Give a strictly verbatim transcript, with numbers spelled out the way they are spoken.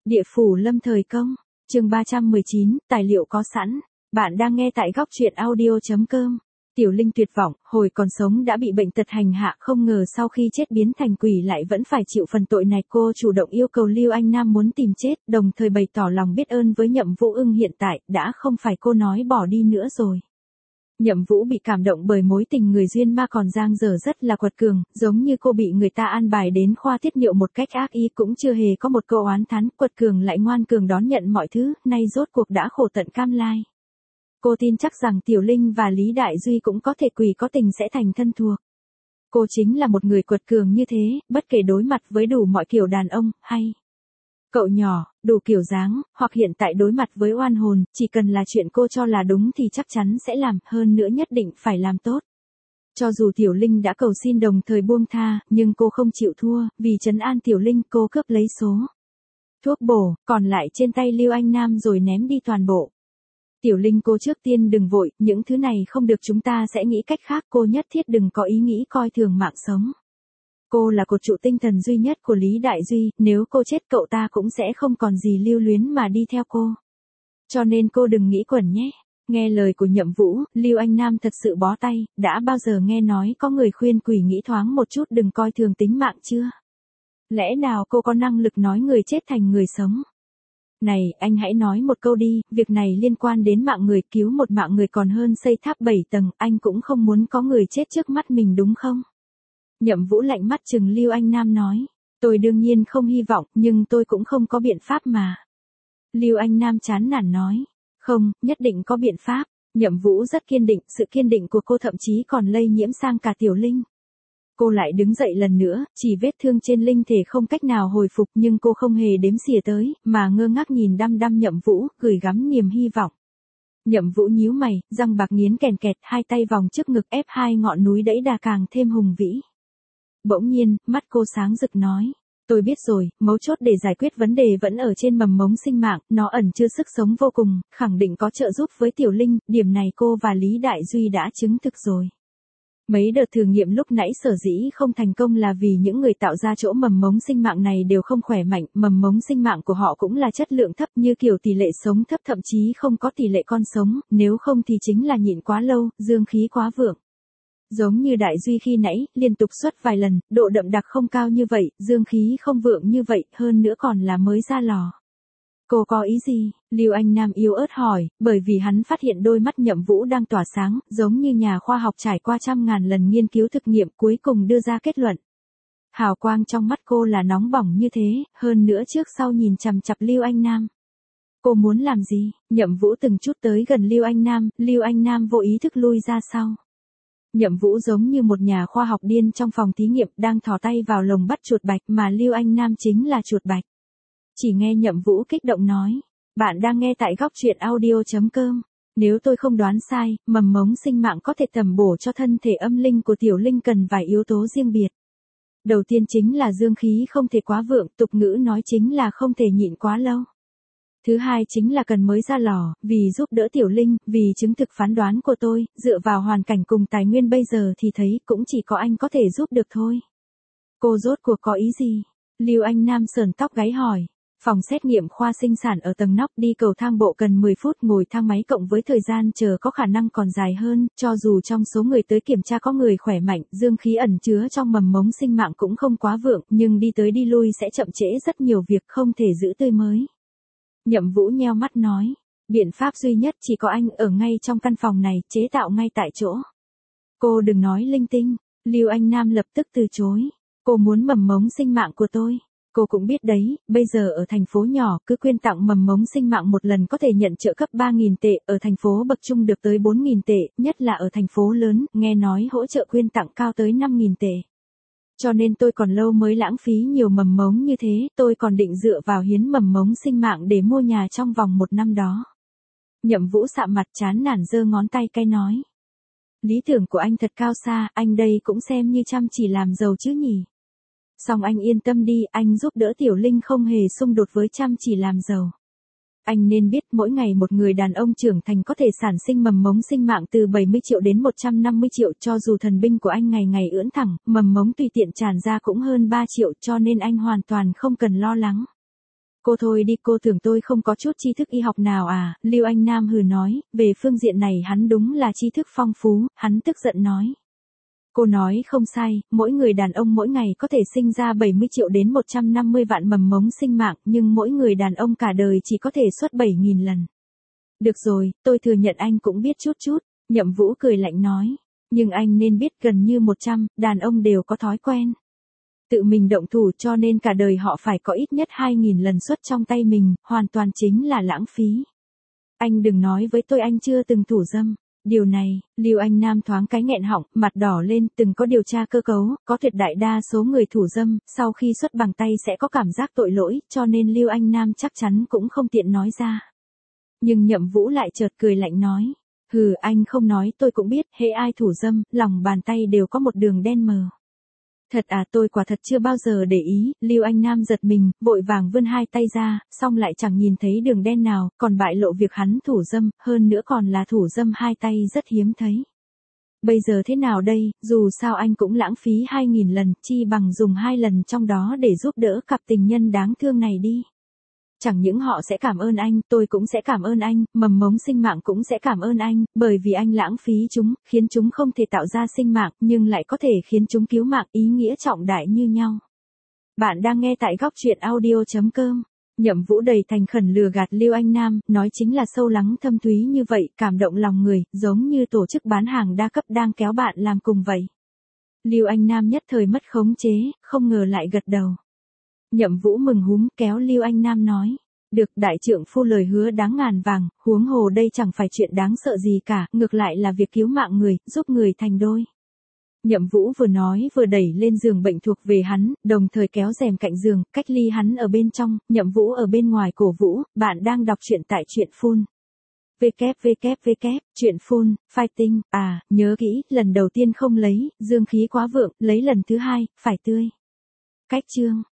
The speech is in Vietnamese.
Địa phủ lâm thời công, chương ba trăm mười chín, tài liệu có sẵn. Bạn đang nghe tại góc truyện audio chấm com. Tiểu Linh tuyệt vọng, hồi còn sống đã bị bệnh tật hành hạ, không ngờ sau khi chết biến thành quỷ lại vẫn phải chịu phần tội này. Cô chủ động yêu cầu Lưu Anh Nam muốn tìm chết, đồng thời bày tỏ lòng biết ơn với Nhậm Vũ Ưng, hiện tại đã không phải cô nói bỏ đi nữa rồi. Nhậm Vũ bị cảm động bởi mối tình người duyên ma còn dang dở rất là quật cường, giống như cô bị người ta an bài đến khoa tiết niệu một cách ác ý, cũng chưa hề có một câu oán thán, quật cường lại ngoan cường đón nhận mọi thứ, nay rốt cuộc đã khổ tận cam lai. Cô tin chắc rằng Tiểu Linh và Lý Đại Duy cũng có thể quỷ có tình sẽ thành thân thuộc. Cô chính là một người quật cường như thế, bất kể đối mặt với đủ mọi kiểu đàn ông, hay cậu nhỏ, đủ kiểu dáng, hoặc hiện tại đối mặt với oan hồn, chỉ cần là chuyện cô cho là đúng thì chắc chắn sẽ làm, hơn nữa nhất định phải làm tốt. Cho dù Tiểu Linh đã cầu xin đồng thời buông tha, nhưng cô không chịu thua, vì trấn an Tiểu Linh cô cướp lấy số thuốc bổ, còn lại trên tay Lưu Anh Nam rồi ném đi toàn bộ. Tiểu Linh, cô trước tiên đừng vội, những thứ này không được, chúng ta sẽ nghĩ cách khác, cô nhất thiết đừng có ý nghĩ coi thường mạng sống. Cô là cột trụ tinh thần duy nhất của Lý Đại Duy, nếu cô chết cậu ta cũng sẽ không còn gì lưu luyến mà đi theo cô. Cho nên cô đừng nghĩ quẩn nhé. Nghe lời của Nhậm Vũ, Lưu Anh Nam thật sự bó tay, đã bao giờ nghe nói có người khuyên quỷ nghĩ thoáng một chút đừng coi thường tính mạng chưa? Lẽ nào cô có năng lực nói người chết thành người sống? Này, anh hãy nói một câu đi, việc này liên quan đến mạng người, cứu một mạng người còn hơn xây tháp bảy tầng, anh cũng không muốn có người chết trước mắt mình đúng không? Nhậm Vũ lạnh mắt chừng Lưu Anh Nam nói, tôi đương nhiên không hy vọng, nhưng tôi cũng không có biện pháp mà. Lưu Anh Nam chán nản nói, không, nhất định có biện pháp. Nhậm Vũ rất kiên định, sự kiên định của cô thậm chí còn lây nhiễm sang cả Tiểu Linh. Cô lại đứng dậy lần nữa, chỉ vết thương trên linh thể không cách nào hồi phục, nhưng cô không hề đếm xỉa tới, mà ngơ ngác nhìn đăm đăm Nhậm Vũ, gửi gắm niềm hy vọng. Nhậm Vũ nhíu mày, răng bạc nghiến kèn kẹt, hai tay vòng trước ngực ép hai ngọn núi đẫy đà càng thêm hùng vĩ. Bỗng nhiên, mắt cô sáng rực nói, tôi biết rồi, mấu chốt để giải quyết vấn đề vẫn ở trên mầm mống sinh mạng, nó ẩn chứa sức sống vô cùng, khẳng định có trợ giúp với Tiểu Linh, điểm này cô và Lý Đại Duy đã chứng thực rồi. Mấy đợt thử nghiệm lúc nãy sở dĩ không thành công là vì những người tạo ra chỗ mầm mống sinh mạng này đều không khỏe mạnh, mầm mống sinh mạng của họ cũng là chất lượng thấp, như kiểu tỷ lệ sống thấp, thậm chí không có tỷ lệ con sống, nếu không thì chính là nhịn quá lâu, dương khí quá vượng. Giống như Đại Duy khi nãy, liên tục xuất vài lần, độ đậm đặc không cao như vậy, dương khí không vượng như vậy, hơn nữa còn là mới ra lò. Cô có ý gì? Lưu Anh Nam yếu ớt hỏi, bởi vì hắn phát hiện đôi mắt Nhậm Vũ đang tỏa sáng, giống như nhà khoa học trải qua trăm ngàn lần nghiên cứu thực nghiệm cuối cùng đưa ra kết luận. Hào quang trong mắt cô là nóng bỏng như thế, hơn nữa trước sau nhìn chằm chằm Lưu Anh Nam. Cô muốn làm gì? Nhậm Vũ từng chút tới gần Lưu Anh Nam, Lưu Anh Nam vô ý thức lui ra sau. Nhậm Vũ giống như một nhà khoa học điên trong phòng thí nghiệm đang thò tay vào lồng bắt chuột bạch, mà Lưu Anh Nam chính là chuột bạch. Chỉ nghe Nhậm Vũ kích động nói, bạn đang nghe tại góc truyện audio chấm com. Nếu tôi không đoán sai, mầm mống sinh mạng có thể tầm bổ cho thân thể âm linh của Tiểu Linh cần vài yếu tố riêng biệt. Đầu tiên chính là dương khí không thể quá vượng, tục ngữ nói chính là không thể nhịn quá lâu. Thứ hai chính là cần mới ra lò, vì giúp đỡ Tiểu Linh, vì chứng thực phán đoán của tôi, dựa vào hoàn cảnh cùng tài nguyên bây giờ thì thấy cũng chỉ có anh có thể giúp được thôi. Cô rốt cuộc có ý gì? Lưu Anh Nam sờn tóc gáy hỏi. Phòng xét nghiệm khoa sinh sản ở tầng nóc, đi cầu thang bộ cần mười phút, ngồi thang máy cộng với thời gian chờ có khả năng còn dài hơn, cho dù trong số người tới kiểm tra có người khỏe mạnh, dương khí ẩn chứa trong mầm mống sinh mạng cũng không quá vượng, nhưng đi tới đi lui sẽ chậm trễ rất nhiều việc, không thể giữ tươi mới. Nhậm Vũ nheo mắt nói, biện pháp duy nhất chỉ có anh ở ngay trong căn phòng này, chế tạo ngay tại chỗ. Cô đừng nói linh tinh. Lưu Anh Nam lập tức từ chối. Cô muốn mầm mống sinh mạng của tôi. Cô cũng biết đấy, bây giờ ở thành phố nhỏ, cứ quyên tặng mầm mống sinh mạng một lần có thể nhận trợ cấp ba nghìn tệ, ở thành phố bậc trung được tới bốn nghìn tệ, nhất là ở thành phố lớn, nghe nói hỗ trợ quyên tặng cao tới năm nghìn tệ. Cho nên tôi còn lâu mới lãng phí nhiều mầm mống như thế, tôi còn định dựa vào hiến mầm mống sinh mạng để mua nhà trong vòng một năm đó. Nhậm Vũ sạm mặt chán nản giơ ngón tay cay nói. Lý tưởng của anh thật cao xa, anh đây cũng xem như chăm chỉ làm giàu chứ nhỉ. Song anh yên tâm đi, anh giúp đỡ Tiểu Linh không hề xung đột với chăm chỉ làm giàu. Anh nên biết mỗi ngày một người đàn ông trưởng thành có thể sản sinh mầm mống sinh mạng từ bảy mươi triệu đến một trăm năm mươi triệu, cho dù thần binh của anh ngày ngày ưỡn thẳng, mầm mống tùy tiện tràn ra cũng hơn ba triệu, cho nên anh hoàn toàn không cần lo lắng. Cô thôi đi, cô tưởng tôi không có chút tri thức y học nào à, Lưu Anh Nam hừ nói, về phương diện này hắn đúng là tri thức phong phú, hắn tức giận nói. Cô nói không sai, mỗi người đàn ông mỗi ngày có thể sinh ra bảy mươi triệu đến một trăm năm mươi vạn mầm mống sinh mạng, nhưng mỗi người đàn ông cả đời chỉ có thể xuất bảy nghìn lần. Được rồi, tôi thừa nhận anh cũng biết chút chút, Nhậm Vũ cười lạnh nói. Nhưng anh nên biết gần như một trăm, đàn ông đều có thói quen. Tự mình động thủ cho nên cả đời họ phải có ít nhất hai nghìn lần xuất trong tay mình, hoàn toàn chính là lãng phí. Anh đừng nói với tôi anh chưa từng thủ dâm. Điều này, Lưu Anh Nam thoáng cái nghẹn họng, mặt đỏ lên, từng có điều tra cơ cấu, có tuyệt đại đa số người thủ dâm, sau khi xuất bằng tay sẽ có cảm giác tội lỗi, cho nên Lưu Anh Nam chắc chắn cũng không tiện nói ra. Nhưng Nhậm Vũ lại chợt cười lạnh nói. Hừ, anh không nói tôi cũng biết, hễ ai thủ dâm, lòng bàn tay đều có một đường đen mờ. Thật à, tôi quả thật chưa bao giờ để ý, Lưu Anh Nam giật mình, vội vàng vươn hai tay ra, xong lại chẳng nhìn thấy đường đen nào, còn bại lộ việc hắn thủ dâm, hơn nữa còn là thủ dâm hai tay rất hiếm thấy. Bây giờ thế nào đây, dù sao anh cũng lãng phí hai nghìn lần, chi bằng dùng hai lần trong đó để giúp đỡ cặp tình nhân đáng thương này đi. Chẳng những họ sẽ cảm ơn anh, tôi cũng sẽ cảm ơn anh, mầm mống sinh mạng cũng sẽ cảm ơn anh, bởi vì anh lãng phí chúng, khiến chúng không thể tạo ra sinh mạng, nhưng lại có thể khiến chúng cứu mạng, ý nghĩa trọng đại như nhau. Bạn đang nghe tại góc truyện audio chấm com. Nhậm Vũ đầy thành khẩn lừa gạt Lưu Anh Nam, nói chính là sâu lắng thâm thúy như vậy, cảm động lòng người, giống như tổ chức bán hàng đa cấp đang kéo bạn làm cùng vậy. Lưu Anh Nam nhất thời mất khống chế, không ngờ lại gật đầu. Nhậm Vũ mừng húm kéo Lưu Anh Nam nói. Được, đại trượng phu lời hứa đáng ngàn vàng, huống hồ đây chẳng phải chuyện đáng sợ gì cả, ngược lại là việc cứu mạng người, giúp người thành đôi. Nhậm Vũ vừa nói vừa đẩy lên giường bệnh thuộc về hắn, đồng thời kéo rèm cạnh giường, cách ly hắn ở bên trong, Nhậm Vũ ở bên ngoài cổ vũ, bạn đang đọc truyện tại truyện phun. www, truyện phun, fighting, à, nhớ kỹ, lần đầu tiên không lấy, dương khí quá vượng, lấy lần thứ hai, phải tươi. Cách chương.